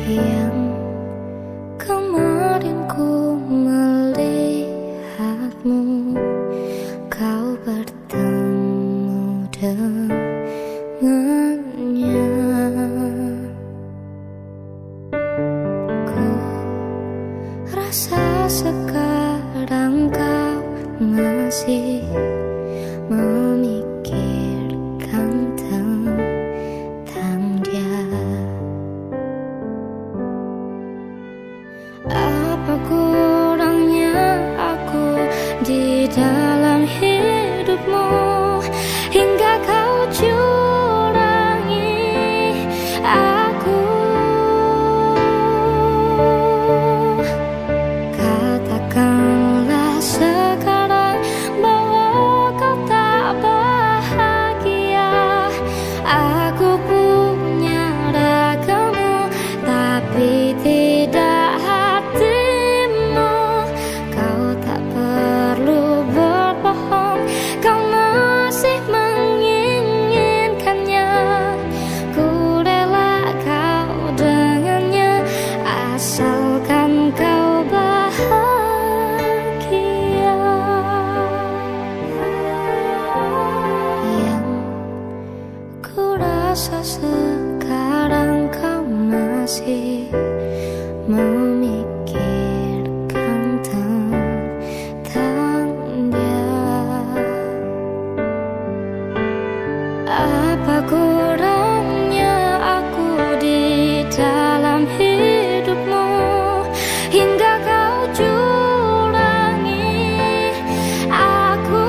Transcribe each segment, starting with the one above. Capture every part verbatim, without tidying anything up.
Yang kemarin ku melihatmu, kau bertemu dengannya. Ku rasa sekarang kau masih memikirkan tentang dia. Apa kurangnya aku di dalam hidupmu hingga kau curangi aku? Katakanlah sekarang bahwa kau tak bahagia. Aku punya ragamu tapi tidak hatimu. Kau tak perlu berbohong, kau masih menginginkannya. Ku rela kau dengannya asalkan kau bahagia. Yang ku rasa sekarang kau masih memikirkan tentang dia. Apa kurangnya aku di dalam hidupmu hingga kau curangi aku?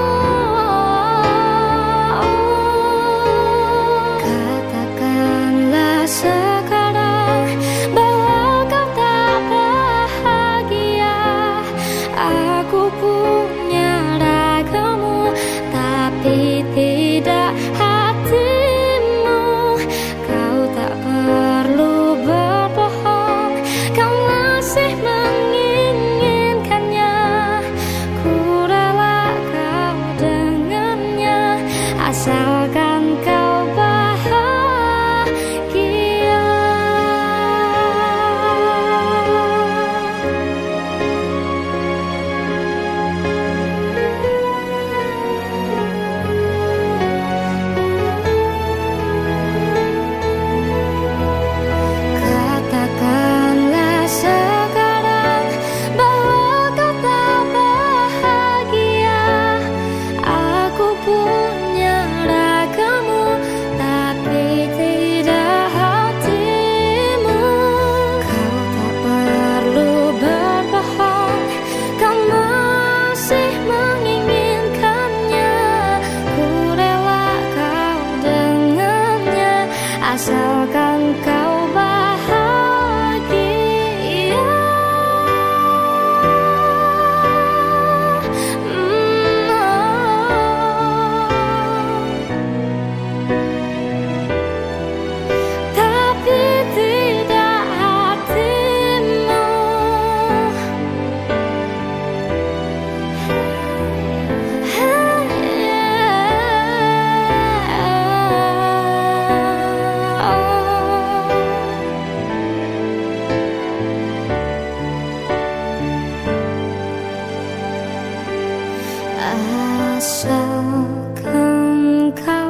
Katakanlah sekarang bahwa kau tak bahagia. Aku punya ragamu tapi tidak hatimu. Kau tak perlu berbohong, kau masih menginginkannya. Ku rela kau dengannya asalkan kau bahagia. Katakanlah sekarang bahwa kau tak bahagia. Aku punya ragamu tapi tidak hatimu. Kau tak perlu berbohong, kau masih menginginkannya. Ku rela kau dengannya asalkan kau bahagia. Mm, oh. Tapi tidak hatimu. Asalkan kau